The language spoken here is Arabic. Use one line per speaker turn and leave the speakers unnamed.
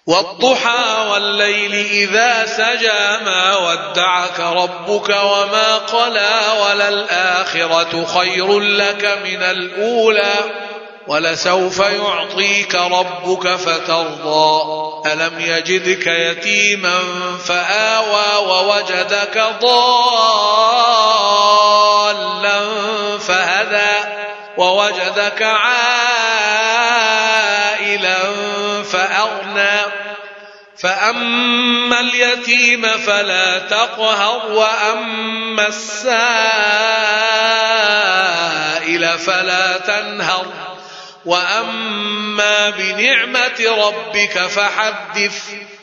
والضحى والليل إذا سجى ما ودعك ربك وما قلى وللآخرة خير لك من الأولى ولسوف يعطيك ربك فترضى ألم يجدك يتيما فآوى ووجدك ضالا فهدى ووجدك عائلا فأغنى فأما اليتيم فلا تقهر وأما السائل فلا تنهر وأما بنعمة ربك فحدث